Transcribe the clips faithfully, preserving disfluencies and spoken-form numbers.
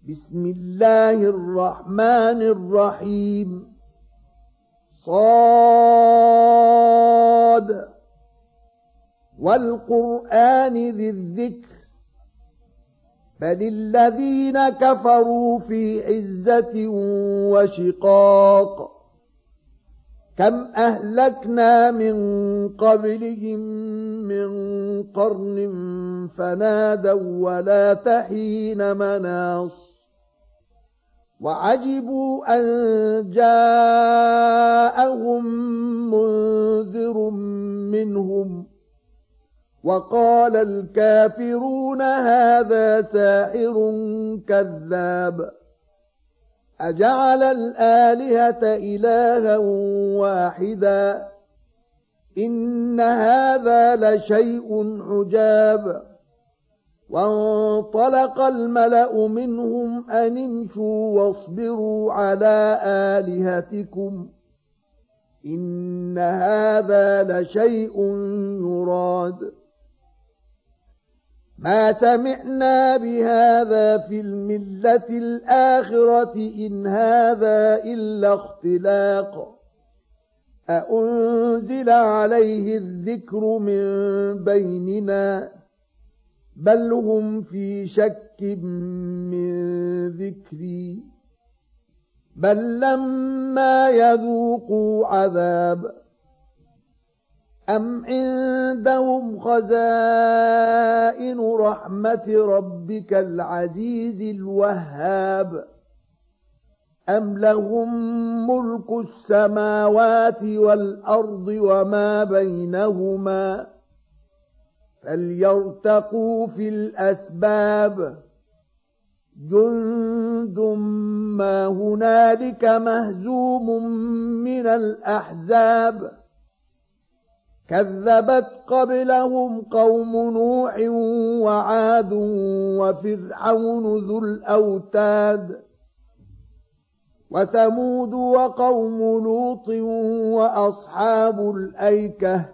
بسم الله الرحمن الرحيم صاد والقرآن ذي الذكر بل الذين كفروا في عزة وشقاق كم أهلكنا من قبلهم من قرن فنادوا ولا تحين مناص وعجبوا أن جاءهم منذر منهم وقال الكافرون هذا ساحر كذاب أجعل الآلهة إلها واحدا إن هذا لشيء عجاب وانطلق الملأ منهم أن امشوا واصبروا على آلهتكم إن هذا لشيء يراد ما سمعنا بهذا في الملة الآخرة إن هذا إلا اختلاق أأنزل عليه الذكر من بيننا بل هم في شك من ذكري بل لما يذوقوا عذاب أم عندهم خزائن رحمة ربك العزيز الوهاب أم لهم ملك السماوات والأرض وما بينهما فليرتقوا في الأسباب جند ما هنالك مهزوم من الأحزاب كذبت قبلهم قوم نوح وعاد وفرعون ذو الأوتاد وثمود وقوم لوط وأصحاب الأيكة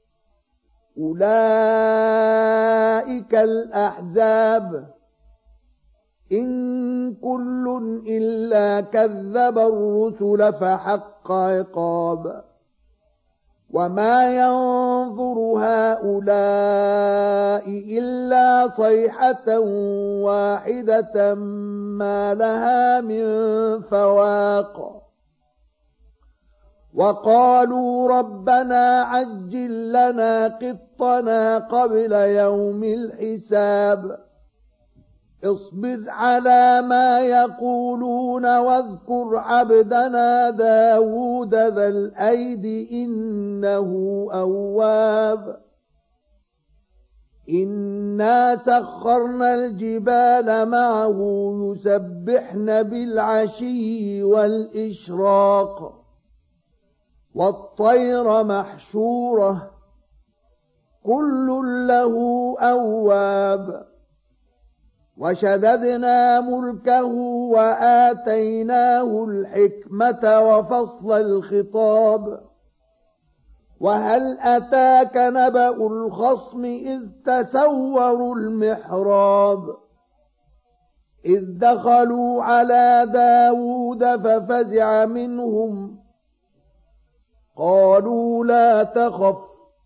أولئك الأحزاب إن كل إلا كذب الرسل فحق عقاب وما ينظر هؤلاء إلا صيحة واحدة ما لها من فواق وقالوا ربنا عجل لنا قطنا قبل يوم الحساب اصبر على ما يقولون واذكر عبدنا داود ذا الأيد إنه أواب إنا سخرنا الجبال معه يسبحن بالعشي والإشراق والطير محشورة كل له أواب وشددنا ملكه وآتيناه الحكمة وفصل الخطاب وهل أتاك نبأ الخصم إذ تسوروا المحراب إذ دخلوا على داود ففزع منهم قالوا لا تخف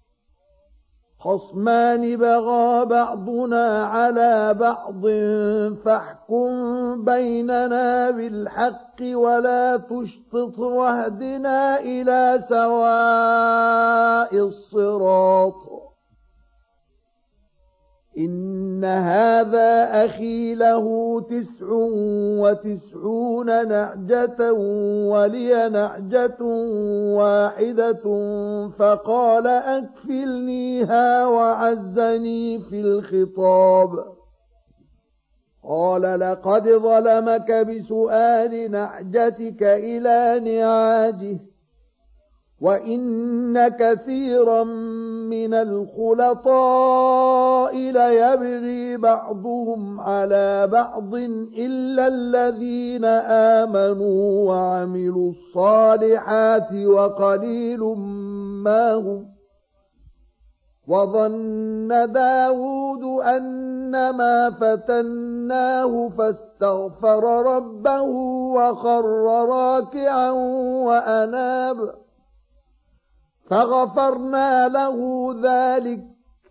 خصمان بغى بعضنا على بعض فاحكم بيننا بالحق ولا تشطط واهدنا إلى سواء الصراط إن هذا أخي له تسع وتسعون نعجة ولي نعجة واحدة فقال أكفلنيها وعزني في الخطاب قال لقد ظلمك بسؤال نعجتك إلى نعاجه وإن كثيرا من الخلطاء ليبغي بعضهم على بعض إلا الذين آمنوا وعملوا الصالحات وقليل ما هم وظن داود أنما فتناه فاستغفر ربه وخر راكعا وأناب فغفرنا له ذلك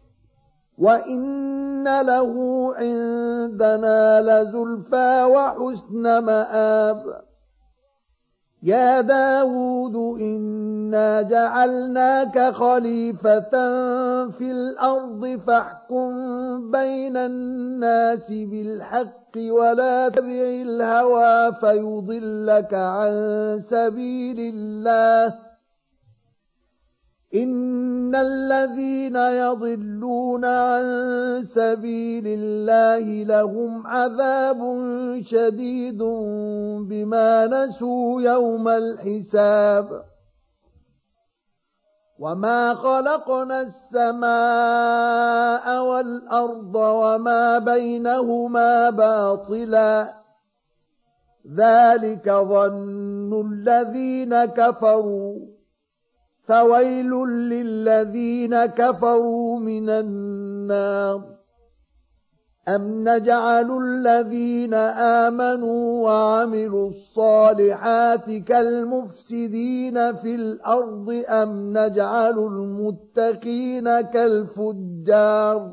وإن له عندنا لزلفى وحسن مآب يا داود إنا جعلناك خليفة في الأرض فاحكم بين الناس بالحق ولا تتبع الهوى فيضلك عن سبيل الله إن الذين يضلون عن سبيل الله لهم عذاب شديد بما نسوا يوم الحساب وما خلقنا السماء والأرض وما بينهما باطلا ذلك ظن الذين كفروا فويل للذين كفروا من النار أم نجعل الذين آمنوا وعملوا الصالحات كالمفسدين في الأرض أم نجعل المتقين كالفجار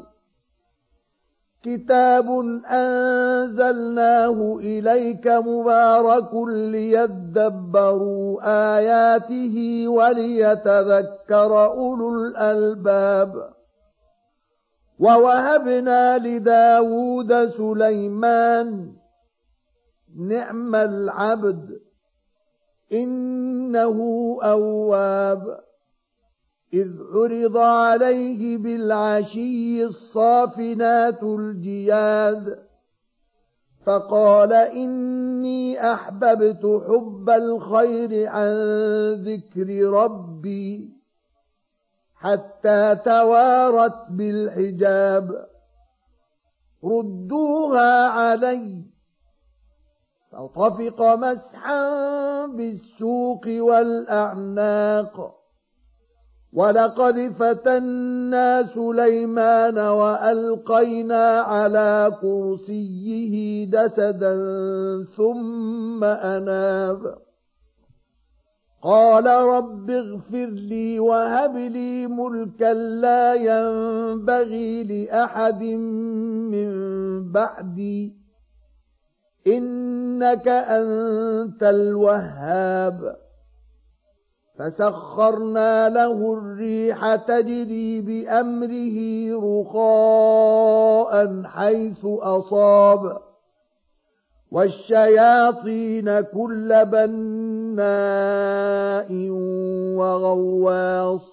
كتاب أنزلناه إليك مبارك ليدبروا آياته وليتذكر أولو الألباب ووهبنا لداود سليمان نعم العبد إنه أواب إذ عرض عليه بالعشي الصافنات الجياد فقال إني أحببت حب الخير عن ذكر ربي حتى توارت بالحجاب ردوها علي فطفق مسحا بالسوق والأعناق ولقد فتنا سليمان وألقينا على كرسيه جسدا ثم أناب قال رب اغفر لي وهب لي ملكا لا ينبغي لأحد من بعدي إنك أنت الوهاب فسخرنا له الريح تجري بأمره رخاء حيث أصاب والشياطين كل بناء وغواص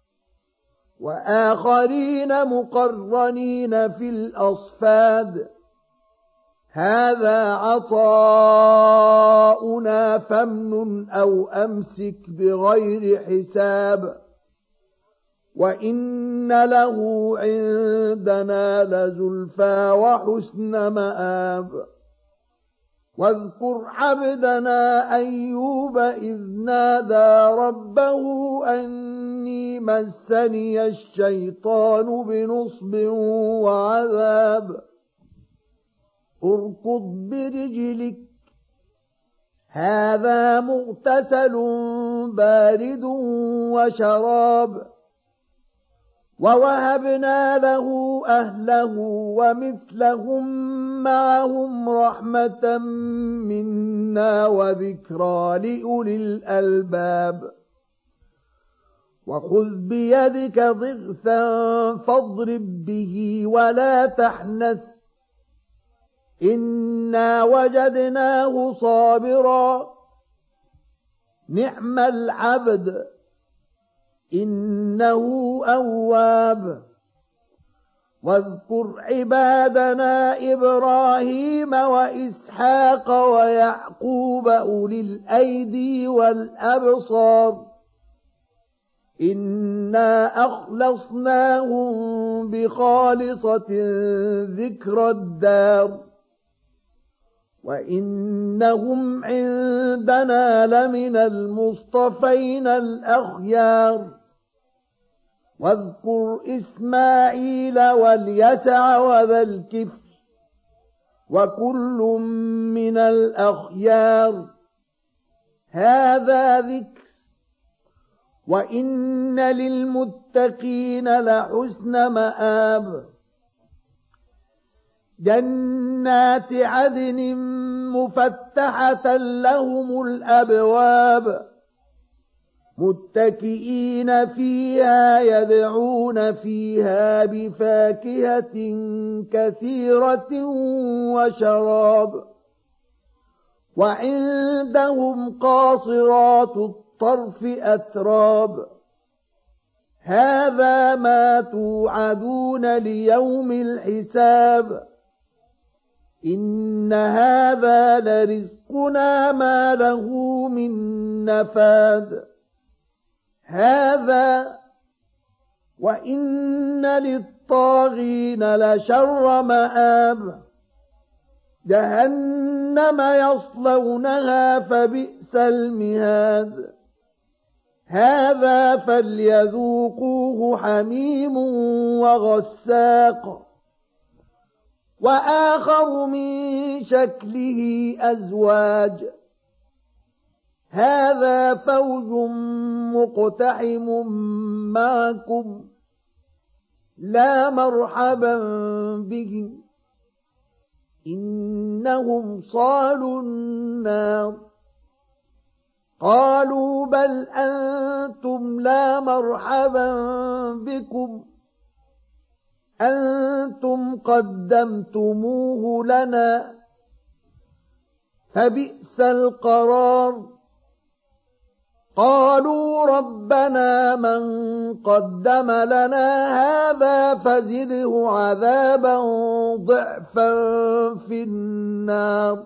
وآخرين مقرنين في الأصفاد هذا عطاؤنا فامنن أو أمسك بغير حساب وإن له عندنا لزلفى وحسن مآب واذكر عبدنا أيوب إذ نادى ربه أني مسني الشيطان بنصب وعذاب اركض برجلك هذا مغتسل بارد وشراب ووهبنا له أهله ومثلهم معهم رحمة منا وذكرى لأولي الألباب وخذ بيدك ضغثا فاضرب به ولا تحنث إنا وجدناه صابرا نعم العبد إنه أواب واذكر عبادنا إبراهيم وإسحاق ويعقوب أولي الأيدي والأبصار إنا أخلصناهم بخالصة ذكر الدار وإنهم عندنا لمن المصطفين الأخيار واذكر إسماعيل واليسع وذا الكفل وكل من الأخيار هذا ذكر وإن للمتقين لحسن مآب جنات عدن مفتحة لهم الأبواب متكئين فيها يدعون فيها بفاكهة كثيرة وشراب وعندهم قاصرات الطرف أتراب هذا ما توعدون ليوم الحساب إن هذا لرزقنا ما له من نفاد هذا وإن للطاغين لشر مآب جهنم يصلونها فبئس المهاد هذا فليذوقوه حميم وغساق وآخر من شكله أزواج هذا فوج مقتحم معكم لا مرحبا بهم إنهم صالوا النار قالوا بل أنتم لا مرحبا بكم أنتم قدمتموه لنا فبئس القرار قالوا ربنا من قدم لنا هذا فزده عذابا ضعفا في النار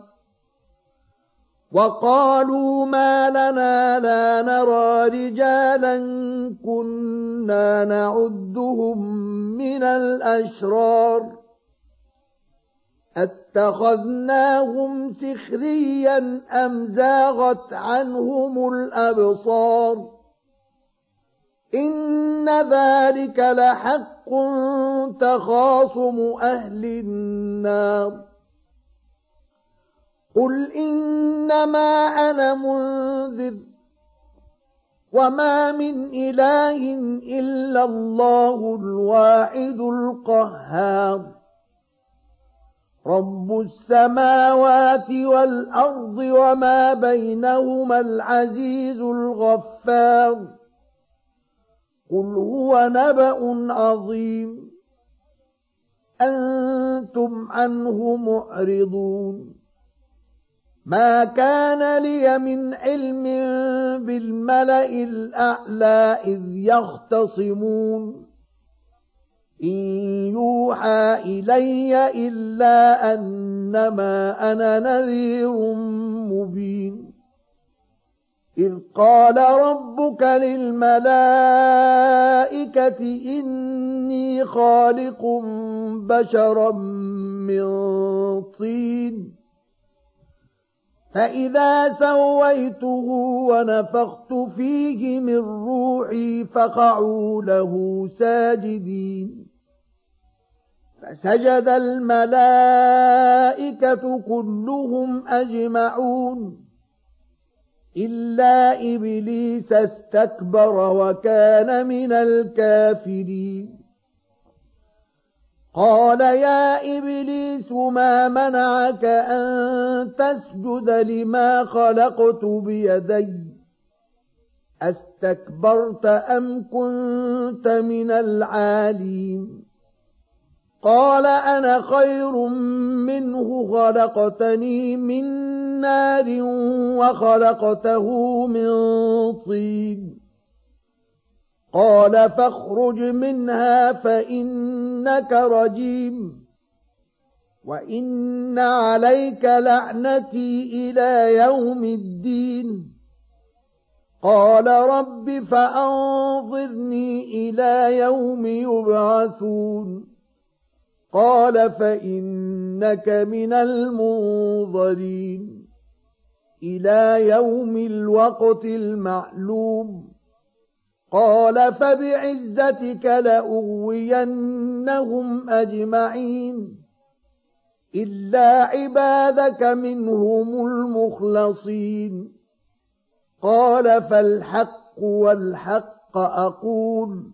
وقالوا ما لنا لا نرى رجالا كنا نعدهم من الأشرار اتخذناهم سخريا أم زاغت عنهم الأبصار إن ذلك لحق تخاصم أهل النار قل إنما أنا منذر وما من إله إلا الله الواحد القهار رب السماوات والأرض وما بينهما العزيز الغفار قل هو نبأ عظيم أنتم عنه معرضون ما كان لي من علم بالملأ الأعلى إذ يختصمون إن يوحى إلي إلا أنما أنا نذير مبين إذ قال ربك للملائكة إني خالق بشرا من طين فإذا سويته ونفخت فيه من روحي فقعوا له ساجدين فسجد الملائكة كلهم أجمعون إلا إبليس استكبر وكان من الكافرين قال يا إبليس ما منعك أن تسجد لما خلقت بيدي أستكبرت أم كنت من العالين قال أنا خير منه خلقتني من نار وخلقته من طين قال فاخرج منها فإنك رجيم وإن عليك لعنتي إلى يوم الدين قال رب فأنظرني إلى يوم يبعثون قال فإنك من المنظرين إلى يوم الوقت المعلوم قال فبعزتك لأغوينهم أجمعين إلا عبادك منهم المخلصين قال فالحق والحق أقول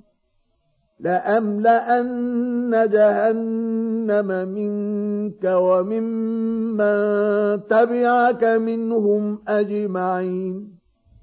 لأملأن جهنم منك وممن تبعك منهم أجمعين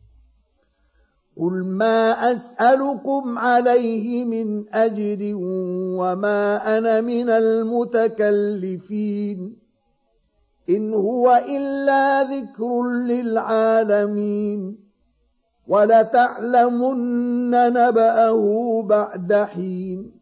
قل ما أسألكم عليه من أجر وما أنا من المتكلفين إن هو إلا ذكر للعالمين ولتعلمن نبأه بعد حين